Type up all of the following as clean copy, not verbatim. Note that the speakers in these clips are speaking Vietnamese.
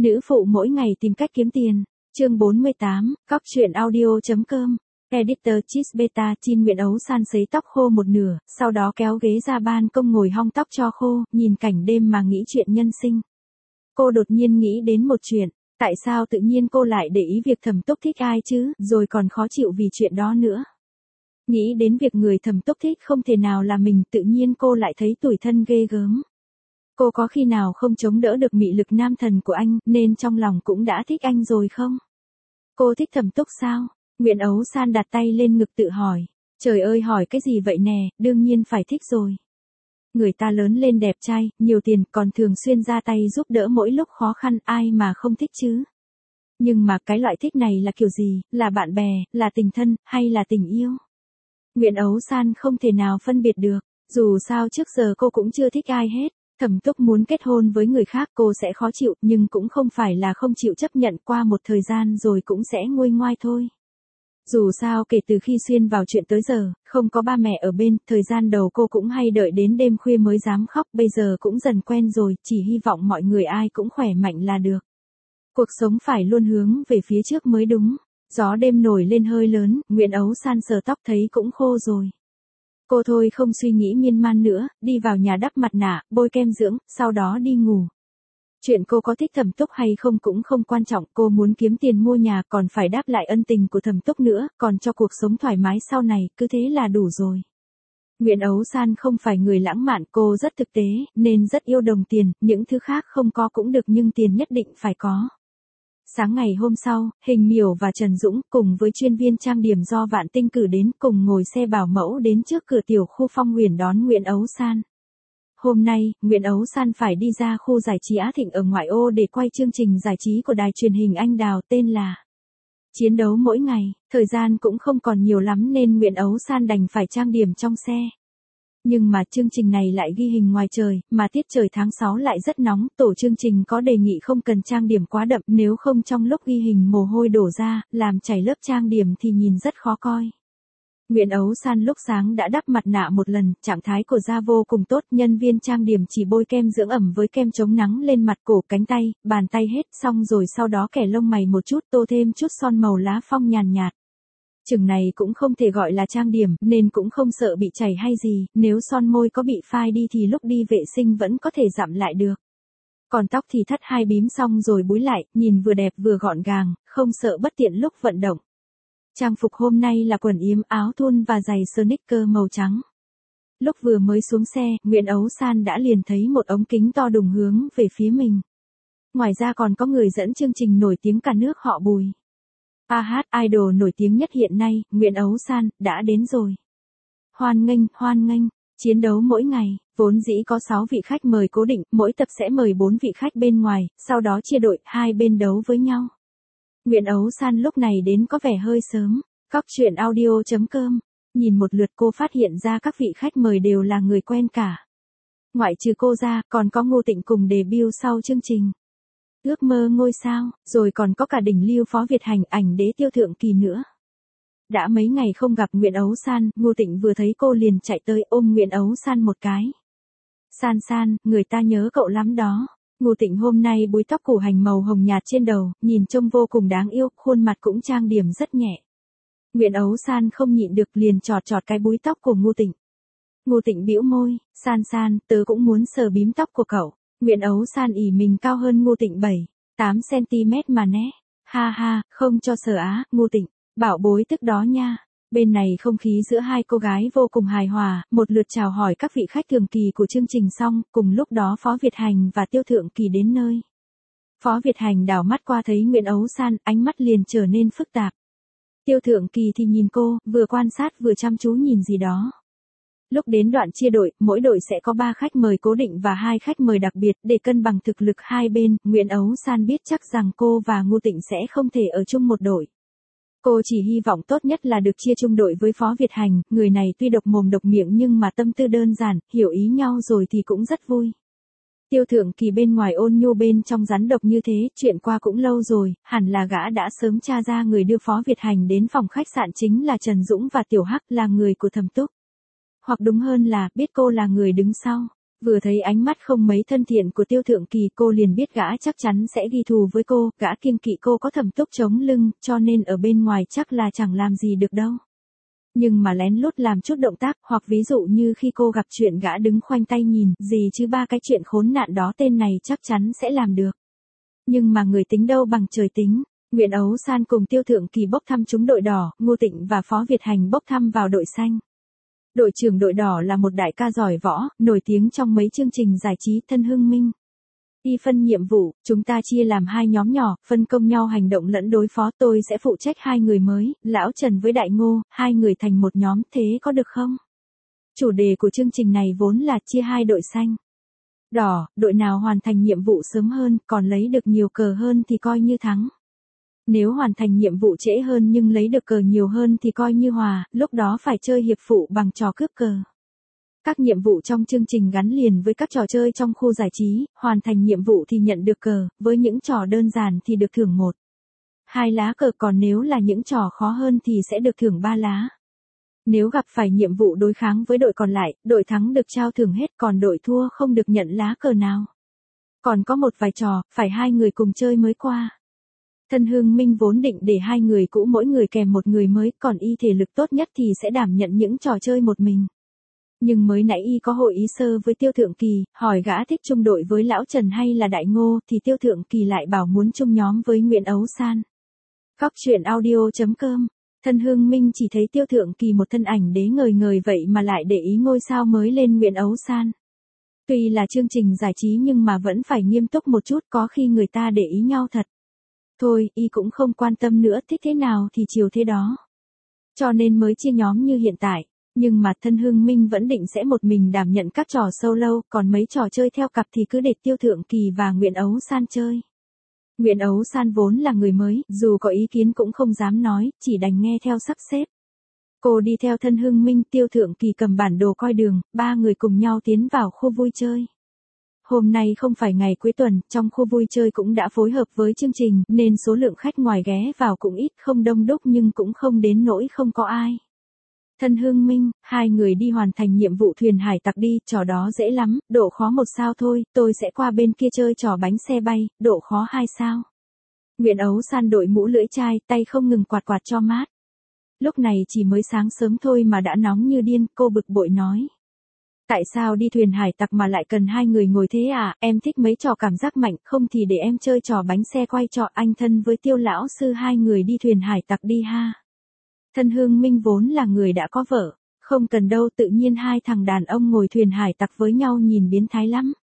Nữ phụ mỗi ngày tìm cách kiếm tiền. Chương 48, Cóc truyện audio.com. Editor Cheese Beta Chin Nguyễn Ấu San sấy tóc khô một nửa, sau đó kéo ghế ra ban công ngồi hong tóc cho khô, nhìn cảnh đêm mà nghĩ chuyện nhân sinh. Cô đột nhiên nghĩ đến một chuyện, tại sao tự nhiên cô lại để ý việc Thẩm Túc thích ai chứ, rồi còn khó chịu vì chuyện đó nữa. Nghĩ đến việc người Thẩm Túc thích không thể nào là mình, tự nhiên cô lại thấy tủi thân ghê gớm. Cô có khi nào không chống đỡ được mị lực nam thần của anh, nên trong lòng cũng đã thích anh rồi không? Cô thích Thẩm Túc sao? Nguyễn Ấu San đặt tay lên ngực tự hỏi. Trời ơi, hỏi cái gì vậy nè, đương nhiên phải thích rồi. Người ta lớn lên đẹp trai, nhiều tiền, còn thường xuyên ra tay giúp đỡ mỗi lúc khó khăn, ai mà không thích chứ? Nhưng mà cái loại thích này là kiểu gì, là bạn bè, là tình thân, hay là tình yêu? Nguyễn Ấu San không thể nào phân biệt được, dù sao trước giờ cô cũng chưa thích ai hết. Thẩm Túc muốn kết hôn với người khác cô sẽ khó chịu, nhưng cũng không phải là không chịu chấp nhận, qua một thời gian rồi cũng sẽ nguôi ngoai thôi. Dù sao kể từ khi xuyên vào chuyện tới giờ, không có ba mẹ ở bên, thời gian đầu cô cũng hay đợi đến đêm khuya mới dám khóc, bây giờ cũng dần quen rồi, chỉ hy vọng mọi người ai cũng khỏe mạnh là được. Cuộc sống phải luôn hướng về phía trước mới đúng. Gió đêm nổi lên hơi lớn, Nguyễn Ấu San sờ tóc thấy cũng khô rồi. Cô thôi không suy nghĩ miên man nữa, đi vào nhà đắp mặt nạ, bôi kem dưỡng, sau đó đi ngủ. Chuyện cô có thích Thẩm Túc hay không cũng không quan trọng, cô muốn kiếm tiền mua nhà còn phải đáp lại ân tình của Thẩm Túc nữa, còn cho cuộc sống thoải mái sau này, cứ thế là đủ rồi. Nguyễn Ấu San không phải người lãng mạn, cô rất thực tế, nên rất yêu đồng tiền, những thứ khác không có cũng được nhưng tiền nhất định phải có. Sáng ngày hôm sau, Hình Miểu và Trần Dũng cùng với chuyên viên trang điểm do Vạn Tinh cử đến cùng ngồi xe bảo mẫu đến trước cửa tiểu khu Phong Huyền đón Nguyễn Ấu San. Hôm nay, Nguyễn Ấu San phải đi ra khu giải trí Á Thịnh ở ngoại ô để quay chương trình giải trí của đài truyền hình Anh Đào tên là Chiến đấu mỗi ngày. Thời gian cũng không còn nhiều lắm nên Nguyễn Ấu San đành phải trang điểm trong xe. Nhưng mà chương trình này lại ghi hình ngoài trời, mà tiết trời tháng 6 lại rất nóng, tổ chương trình có đề nghị không cần trang điểm quá đậm, nếu không trong lúc ghi hình mồ hôi đổ ra, làm chảy lớp trang điểm thì nhìn rất khó coi. Nguyễn Ấu San lúc sáng đã đắp mặt nạ một lần, trạng thái của da vô cùng tốt, nhân viên trang điểm chỉ bôi kem dưỡng ẩm với kem chống nắng lên mặt, cổ, cánh tay, bàn tay hết, xong rồi sau đó kẻ lông mày một chút, tô thêm chút son màu lá phong nhàn nhạt. Chừng này cũng không thể gọi là trang điểm, nên cũng không sợ bị chảy hay gì, nếu son môi có bị phai đi thì lúc đi vệ sinh vẫn có thể dặm lại được. Còn tóc thì thắt hai bím xong rồi búi lại, nhìn vừa đẹp vừa gọn gàng, không sợ bất tiện lúc vận động. Trang phục hôm nay là quần yếm, áo thun và giày sneaker màu trắng. Lúc vừa mới xuống xe, Nguyễn Ấu San đã liền thấy một ống kính to đùng hướng về phía mình. Ngoài ra còn có người dẫn chương trình nổi tiếng cả nước họ Bùi. idol nổi tiếng nhất hiện nay, Nguyễn Ấu San, đã đến rồi. Hoan nghênh, chiến đấu mỗi ngày, vốn dĩ có 6 vị khách mời cố định, mỗi tập sẽ mời 4 vị khách bên ngoài, sau đó chia đội, hai bên đấu với nhau. Nguyễn Ấu San lúc này đến có vẻ hơi sớm. Cóc truyện audio.com. Nhìn một lượt cô phát hiện ra các vị khách mời đều là người quen cả. Ngoại trừ cô ra, còn có Ngô Tịnh cùng debut sau chương trình Ước mơ ngôi sao, rồi còn có cả đỉnh lưu Phó Việt Hành, ảnh đế Tiêu Thượng Kỳ nữa. Đã mấy ngày không gặp Nguyễn Ấu San, Ngô Tịnh vừa thấy cô liền chạy tới ôm Nguyễn Ấu San một cái. San, người ta nhớ cậu lắm đó. Ngô Tịnh hôm nay búi tóc củ hành màu hồng nhạt trên đầu, nhìn trông vô cùng đáng yêu, khuôn mặt cũng trang điểm rất nhẹ. Nguyễn Ấu San không nhịn được liền chọt cái búi tóc của Ngô Tịnh. Ngô Tịnh bĩu môi, San, tớ cũng muốn sờ bím tóc của cậu. Nguyễn Ấu San ỉ mình cao hơn Ngô Tịnh 7-8 cm mà né. Ha, không cho sờ á, Ngô Tịnh, bảo bối tức đó nha. Bên này không khí giữa hai cô gái vô cùng hài hòa, một lượt chào hỏi các vị khách thường kỳ của chương trình xong, cùng lúc đó Phó Việt Hành và Tiêu Thượng Kỳ đến nơi. Phó Việt Hành đảo mắt qua thấy Nguyễn Ấu San, ánh mắt liền trở nên phức tạp. Tiêu Thượng Kỳ thì nhìn cô, vừa quan sát vừa chăm chú nhìn gì đó. Lúc đến đoạn chia đội, mỗi đội sẽ có 3 khách mời cố định và 2 khách mời đặc biệt để cân bằng thực lực hai bên. Nguyễn Ấu San biết chắc rằng cô và Ngô Tịnh sẽ không thể ở chung một đội. Cô chỉ hy vọng tốt nhất là được chia chung đội với Phó Việt Hành, người này tuy độc mồm độc miệng nhưng mà tâm tư đơn giản, hiểu ý nhau rồi thì cũng rất vui. Tiêu Thượng Kỳ bên ngoài ôn nhu bên trong rắn độc như thế, chuyện qua cũng lâu rồi, hẳn là gã đã sớm tra ra người đưa Phó Việt Hành đến phòng khách sạn chính là Trần Dũng và Tiểu Hắc là người của Thẩm Túc. Hoặc đúng hơn là biết cô là người đứng sau. Vừa thấy ánh mắt không mấy thân thiện của Tiêu Thượng Kỳ cô liền biết gã chắc chắn sẽ ghi thù với cô, gã kiêng kỵ cô có thẩm túc chống lưng, cho nên ở bên ngoài chắc là chẳng làm gì được đâu. Nhưng mà lén lút làm chút động tác, hoặc ví dụ như khi cô gặp chuyện gã đứng khoanh tay nhìn, gì chứ ba cái chuyện khốn nạn đó tên này chắc chắn sẽ làm được. Nhưng mà người tính đâu bằng trời tính. Nguyễn Ấu San cùng Tiêu Thượng Kỳ bốc thăm trúng đội đỏ, Ngô Tịnh và Phó Việt Hành bốc thăm vào đội xanh. Đội trưởng đội đỏ là một đại ca giỏi võ, nổi tiếng trong mấy chương trình giải trí. Thân Hưng Minh. Y phân nhiệm vụ, chúng ta chia làm hai nhóm nhỏ, phân công nhau hành động lẫn đối phó. Tôi sẽ phụ trách hai người mới, Lão Trần với Đại Ngô, hai người thành một nhóm, thế có được không? Chủ đề của chương trình này vốn là chia hai đội xanh. Đỏ, đội nào hoàn thành nhiệm vụ sớm hơn, còn lấy được nhiều cờ hơn thì coi như thắng. Nếu hoàn thành nhiệm vụ trễ hơn nhưng lấy được cờ nhiều hơn thì coi như hòa, lúc đó phải chơi hiệp phụ bằng trò cướp cờ. Các nhiệm vụ trong chương trình gắn liền với các trò chơi trong khu giải trí, hoàn thành nhiệm vụ thì nhận được cờ, với những trò đơn giản thì được thưởng 2 lá cờ, còn nếu là những trò khó hơn thì sẽ được thưởng 3 lá. Nếu gặp phải nhiệm vụ đối kháng với đội còn lại, đội thắng được trao thưởng hết, còn đội thua không được nhận lá cờ nào. Còn có một vài trò, phải hai người cùng chơi mới qua. Thân Hưng Minh vốn định để hai người cũ mỗi người kèm một người mới, còn y thể lực tốt nhất thì sẽ đảm nhận những trò chơi một mình. Nhưng mới nãy y có hội ý sơ với Tiêu Thượng Kỳ, hỏi gã thích chung đội với Lão Trần hay là Đại Ngô, thì Tiêu Thượng Kỳ lại bảo muốn chung nhóm với Nguyễn Ấu San. Cóc truyện audio.com. Thân Hưng Minh chỉ thấy Tiêu Thượng Kỳ một thân ảnh đế ngời ngời vậy mà lại để ý ngôi sao mới lên Nguyễn Ấu San. Tuy là chương trình giải trí nhưng mà vẫn phải nghiêm túc một chút, có khi người ta để ý nhau thật. Thôi, y cũng không quan tâm nữa, thích thế nào thì chiều thế đó. Cho nên mới chia nhóm như hiện tại. Nhưng mà Thân Hưng Minh vẫn định sẽ một mình đảm nhận các trò solo, còn mấy trò chơi theo cặp thì cứ để Tiêu Thượng Kỳ và Nguyễn Ấu San chơi. Nguyễn Ấu San vốn là người mới, dù có ý kiến cũng không dám nói, chỉ đành nghe theo sắp xếp. Cô đi theo Thân Hưng Minh, Tiêu Thượng Kỳ cầm bản đồ coi đường, ba người cùng nhau tiến vào khu vui chơi. Hôm nay không phải ngày cuối tuần, trong khu vui chơi cũng đã phối hợp với chương trình, nên số lượng khách ngoài ghé vào cũng ít, không đông đúc nhưng cũng không đến nỗi không có ai. Thân Hưng Minh, hai người đi hoàn thành nhiệm vụ thuyền hải tặc đi, trò đó dễ lắm, độ khó 1 sao thôi, tôi sẽ qua bên kia chơi trò bánh xe bay, độ khó 2 sao. Nguyễn Ấu San đội mũ lưỡi chai, tay không ngừng quạt quạt cho mát. Lúc này chỉ mới sáng sớm thôi mà đã nóng như điên, cô bực bội nói. Tại sao đi thuyền hải tặc mà lại cần hai người ngồi thế à, em thích mấy trò cảm giác mạnh, không thì để em chơi trò bánh xe quay trò anh thân với Tiêu lão sư hai người đi thuyền hải tặc đi ha. Thân Hưng Minh vốn là người đã có vợ, không cần đâu, tự nhiên hai thằng đàn ông ngồi thuyền hải tặc với nhau nhìn biến thái lắm.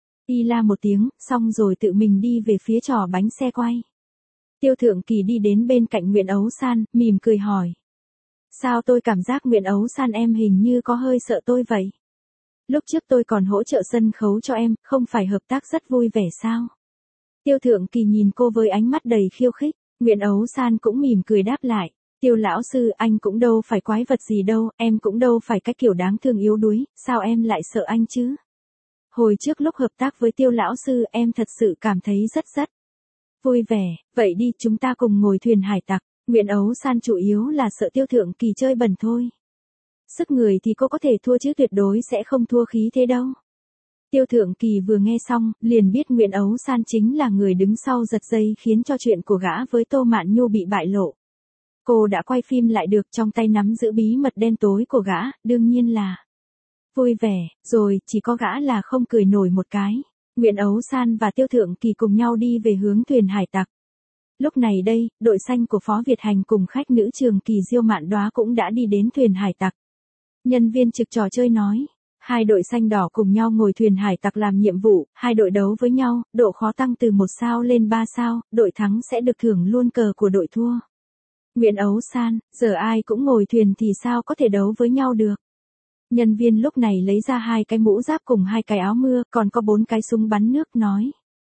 Y la một tiếng, xong rồi tự mình đi về phía trò bánh xe quay. Tiêu Thượng Kỳ đi đến bên cạnh Nguyễn Ấu San, mỉm cười hỏi. Sao tôi cảm giác Nguyễn Ấu San em hình như có hơi sợ tôi vậy? Lúc trước tôi còn hỗ trợ sân khấu cho em, không phải hợp tác rất vui vẻ sao? Tiêu Thượng Kỳ nhìn cô với ánh mắt đầy khiêu khích, Nguyễn Ấu San cũng mỉm cười đáp lại. Tiêu lão sư, anh cũng đâu phải quái vật gì đâu, em cũng đâu phải cái kiểu đáng thương yếu đuối, sao em lại sợ anh chứ? Hồi trước lúc hợp tác với Tiêu lão sư em thật sự cảm thấy rất vui vẻ, vậy đi chúng ta cùng ngồi thuyền hải tặc. Nguyễn Ấu San chủ yếu là sợ Tiêu Thượng Kỳ chơi bẩn thôi. Sức người thì cô có thể thua chứ tuyệt đối sẽ không thua khí thế đâu. Tiêu Thượng Kỳ vừa nghe xong, liền biết Nguyễn Ấu San chính là người đứng sau giật dây khiến cho chuyện của gã với Tô Mạn Nhu bị bại lộ. Cô đã quay phim lại được, trong tay nắm giữ bí mật đen tối của gã, đương nhiên là vui vẻ, rồi, chỉ có gã là không cười nổi một cái. Nguyễn Ấu San và Tiêu Thượng Kỳ cùng nhau đi về hướng thuyền hải tặc. Lúc này đây, đội xanh của Phó Việt Hành cùng khách nữ Trường Kỳ Diêu Mạn Đóa cũng đã đi đến thuyền hải tặc. Nhân viên trực trò chơi nói, hai đội xanh đỏ cùng nhau ngồi thuyền hải tặc làm nhiệm vụ, hai đội đấu với nhau, độ khó tăng từ 1 sao lên 3 sao, đội thắng sẽ được thưởng luôn cờ của đội thua. Nguyễn Ấu San, giờ ai cũng ngồi thuyền thì sao có thể đấu với nhau được. Nhân viên lúc này lấy ra 2 cái mũ giáp cùng 2 cái áo mưa, còn có 4 cái súng bắn nước, nói.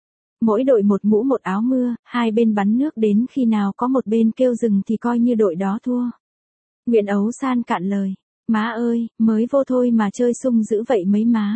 Mỗi đội một mũ một áo mưa, hai bên bắn nước, đến khi nào có một bên kêu dừng thì coi như đội đó thua. Nguyễn Ấu San cạn lời, má ơi, mới vô thôi mà chơi sung dữ vậy mấy má.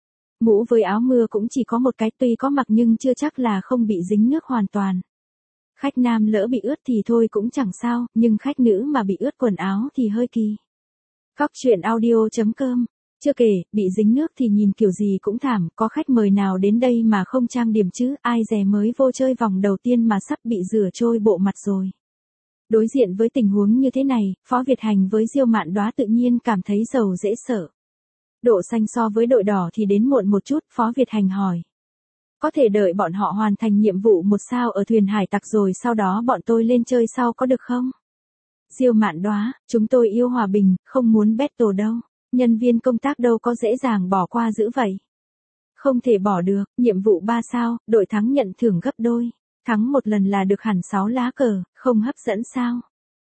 Mũ với áo mưa cũng chỉ có một cái, tuy có mặc nhưng chưa chắc là không bị dính nước hoàn toàn. Khách nam lỡ bị ướt thì thôi cũng chẳng sao, nhưng khách nữ mà bị ướt quần áo thì hơi kỳ. Cóc truyện audio.com Chưa kể, bị dính nước thì nhìn kiểu gì cũng thảm, có khách mời nào đến đây mà không trang điểm chứ, ai dè mới vô chơi vòng đầu tiên mà sắp bị rửa trôi bộ mặt rồi. Đối diện với tình huống như thế này, Phó Việt Hành với Diêu Mạn Đóa tự nhiên cảm thấy dầu dễ sợ. Độ xanh so với đội đỏ thì đến muộn một chút, Phó Việt Hành hỏi. Có thể đợi bọn họ hoàn thành nhiệm vụ một sao ở thuyền hải tặc rồi sau đó bọn tôi lên chơi sau có được không? Diêu Mạn Đóa, chúng tôi yêu hòa bình, không muốn battle đâu. Nhân viên công tác đâu có dễ dàng bỏ qua dữ vậy. Không thể bỏ được, nhiệm vụ 3 sao, đội thắng nhận thưởng gấp đôi. Thắng một lần là được hẳn 6 lá cờ, không hấp dẫn sao?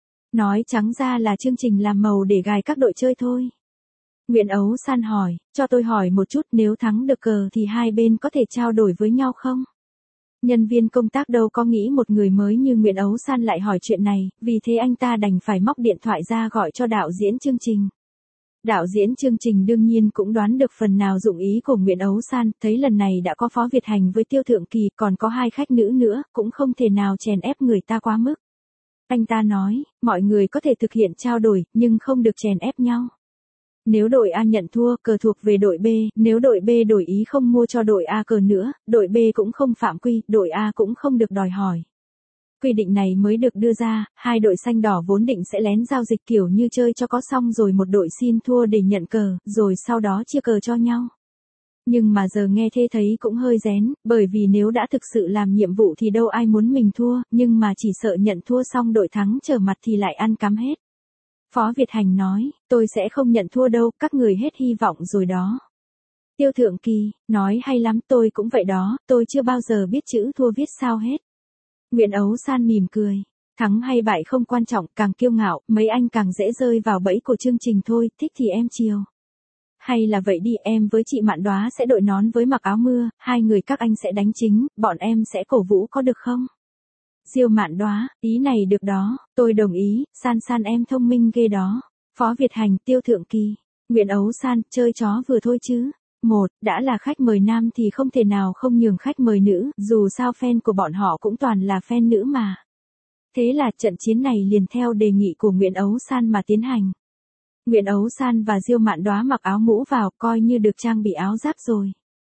Nói trắng ra là chương trình làm màu để gài các đội chơi thôi. Nguyễn Ấu San hỏi, cho tôi hỏi một chút nếu thắng được cờ thì hai bên có thể trao đổi với nhau không? Nhân viên công tác đâu có nghĩ một người mới như Nguyễn Ấu San lại hỏi chuyện này, vì thế anh ta đành phải móc điện thoại ra gọi cho đạo diễn chương trình. Đạo diễn chương trình đương nhiên cũng đoán được phần nào dụng ý của Nguyễn Ấu San, thấy lần này đã có Phó Việt Hành với Tiêu Thượng Kỳ, còn có hai khách nữ nữa, cũng không thể nào chèn ép người ta quá mức. Anh ta nói, mọi người có thể thực hiện trao đổi, nhưng không được chèn ép nhau. Nếu đội A nhận thua, cờ thuộc về đội B, nếu đội B đổi ý không mua cho đội A cờ nữa, đội B cũng không phạm quy, đội A cũng không được đòi hỏi. Quy định này mới được đưa ra, hai đội xanh đỏ vốn định sẽ lén giao dịch kiểu như chơi cho có xong rồi một đội xin thua để nhận cờ, rồi sau đó chia cờ cho nhau. Nhưng mà giờ nghe thế thấy cũng hơi rén, bởi vì nếu đã thực sự làm nhiệm vụ thì đâu ai muốn mình thua, nhưng mà chỉ sợ nhận thua xong đội thắng trở mặt thì lại ăn cắm hết. Phó Việt Hành nói, tôi sẽ không nhận thua đâu, các người hết hy vọng rồi đó. Tiêu Thượng Kỳ, nói hay lắm, tôi cũng vậy đó, tôi chưa bao giờ biết chữ thua viết sao hết. Nguyễn Ấu San mỉm cười, thắng hay bại không quan trọng, càng kiêu ngạo, mấy anh càng dễ rơi vào bẫy của chương trình thôi, thích thì em chiều. Hay là vậy đi, em với chị Mạn Đóa sẽ đội nón với mặc áo mưa, hai người các anh sẽ đánh chính, bọn em sẽ cổ vũ có được không? Diêu Mạn Đóa, ý này được đó, tôi đồng ý, San San em thông minh ghê đó. Phó Việt Hành, Tiêu Thượng Kỳ, Nguyễn Ấu San, chơi chó vừa thôi chứ. Đã là khách mời nam thì không thể nào không nhường khách mời nữ, dù sao fan của bọn họ cũng toàn là fan nữ mà. Thế là trận chiến này liền theo đề nghị của Nguyễn Ấu San mà tiến hành. Nguyễn Ấu San và Diêu Mạn Đóa mặc áo mũ vào, coi như được trang bị áo giáp rồi.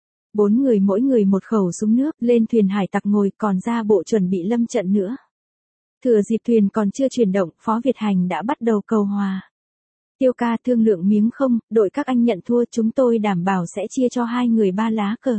4 người mỗi người một khẩu súng nước, lên thuyền hải tặc ngồi, còn ra bộ chuẩn bị lâm trận nữa. Thừa dịp thuyền còn chưa chuyển động, Phó Việt Hành đã bắt đầu cầu hòa. Tiêu ca thương lượng miếng không, đội các anh nhận thua, chúng tôi đảm bảo sẽ chia cho hai người 3 lá cờ.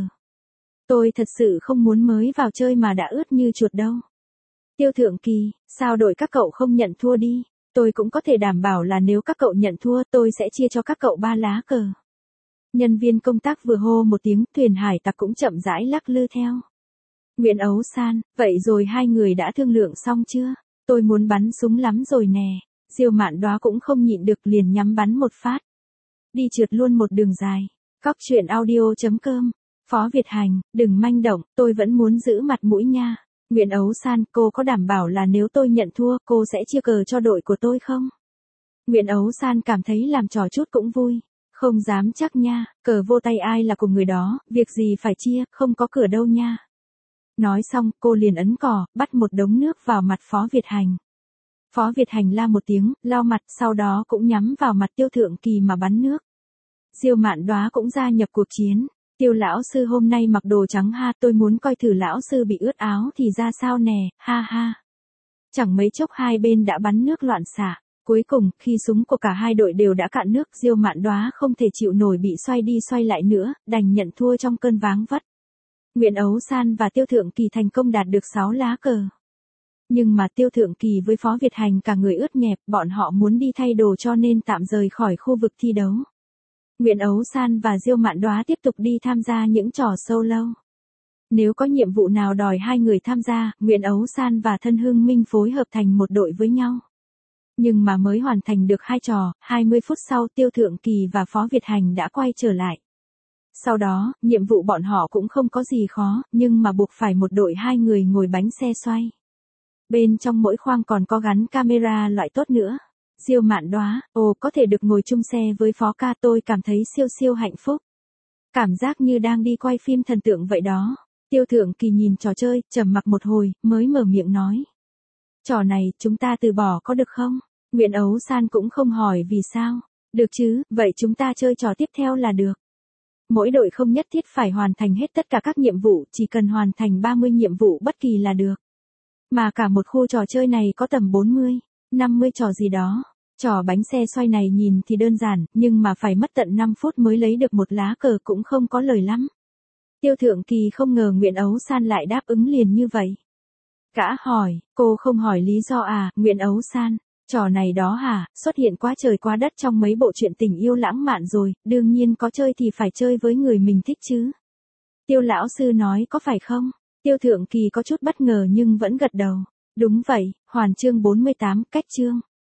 Tôi thật sự không muốn mới vào chơi mà đã ướt như chuột đâu. Tiêu Thượng Kỳ, sao đội các cậu không nhận thua đi, tôi cũng có thể đảm bảo là nếu các cậu nhận thua tôi sẽ chia cho các cậu 3 lá cờ. Nhân viên công tác vừa hô một tiếng, thuyền hải tặc cũng chậm rãi lắc lư theo. Nguyễn Ấu San, vậy rồi hai người đã thương lượng xong chưa? Tôi muốn bắn súng lắm rồi nè. Diêu Mạn Đóa cũng không nhịn được liền nhắm bắn một phát. Đi trượt luôn một đường dài. Cóc truyện audio.com. Phó Việt Hành, đừng manh động, tôi vẫn muốn giữ mặt mũi nha. Nguyễn Ấu San, cô có đảm bảo là nếu tôi nhận thua, cô sẽ chia cờ cho đội của tôi không? Nguyễn Ấu San cảm thấy làm trò chút cũng vui. Không dám chắc nha, cờ vô tay ai là của người đó, việc gì phải chia, không có cửa đâu nha. Nói xong, cô liền ấn cò, bắt một đống nước vào mặt Phó Việt Hành. Phó Việt Hành la một tiếng, lau mặt, sau đó cũng nhắm vào mặt Tiêu Thượng Kỳ mà bắn nước. Diêu Mạn Đóa cũng gia nhập cuộc chiến. Tiêu lão sư hôm nay mặc đồ trắng ha, tôi muốn coi thử lão sư bị ướt áo thì ra sao nè, ha ha. Chẳng mấy chốc hai bên đã bắn nước loạn xạ. Cuối cùng, khi súng của cả hai đội đều đã cạn nước, Diêu Mạn Đóa không thể chịu nổi bị xoay đi xoay lại nữa, đành nhận thua trong cơn váng vất. Nguyễn Ấu San và Tiêu Thượng Kỳ thành công đạt được 6 lá cờ. Nhưng mà Tiêu Thượng Kỳ với Phó Việt Hành cả người ướt nhẹp, bọn họ muốn đi thay đồ cho nên tạm rời khỏi khu vực thi đấu. Nguyễn Ấu San và Diêu Mạn Đóa tiếp tục đi tham gia những trò solo. Nếu có nhiệm vụ nào đòi hai người tham gia, Nguyễn Ấu San và Thân Hưng Minh phối hợp thành một đội với nhau. Nhưng mà mới hoàn thành được 2 trò, 20 phút sau Tiêu Thượng Kỳ và Phó Việt Hành đã quay trở lại. Sau đó, nhiệm vụ bọn họ cũng không có gì khó, nhưng mà buộc phải một đội 2 người ngồi bánh xe xoay. Bên trong mỗi khoang còn có gắn camera loại tốt nữa. Diêu Mạn Đóa, có thể được ngồi chung xe với Phó ca, tôi cảm thấy siêu siêu hạnh phúc. Cảm giác như đang đi quay phim thần tượng vậy đó. Tiêu Thượng Kỳ nhìn trò chơi, trầm mặc một hồi, mới mở miệng nói. Trò này, chúng ta từ bỏ có được không? Nguyễn Ấu San cũng không hỏi vì sao. Được chứ, vậy chúng ta chơi trò tiếp theo là được. Mỗi đội không nhất thiết phải hoàn thành hết tất cả các nhiệm vụ, chỉ cần hoàn thành 30 nhiệm vụ bất kỳ là được. Mà cả một khu trò chơi này có tầm 40, 50 trò gì đó. Trò bánh xe xoay này nhìn thì đơn giản, nhưng mà phải mất tận 5 phút mới lấy được một lá cờ cũng không có lời lắm. Tiêu Thượng Kỳ không ngờ Nguyễn Ấu San lại đáp ứng liền như vậy. Gã hỏi, cô không hỏi lý do à, Nguyễn Ấu San, trò này đó hả, xuất hiện quá trời quá đất trong mấy bộ truyện tình yêu lãng mạn rồi, đương nhiên có chơi thì phải chơi với người mình thích chứ. Tiêu lão sư nói có phải không? Tiêu Thượng Kỳ có chút bất ngờ nhưng vẫn gật đầu. Đúng vậy, Hoàn chương 48, cách chương.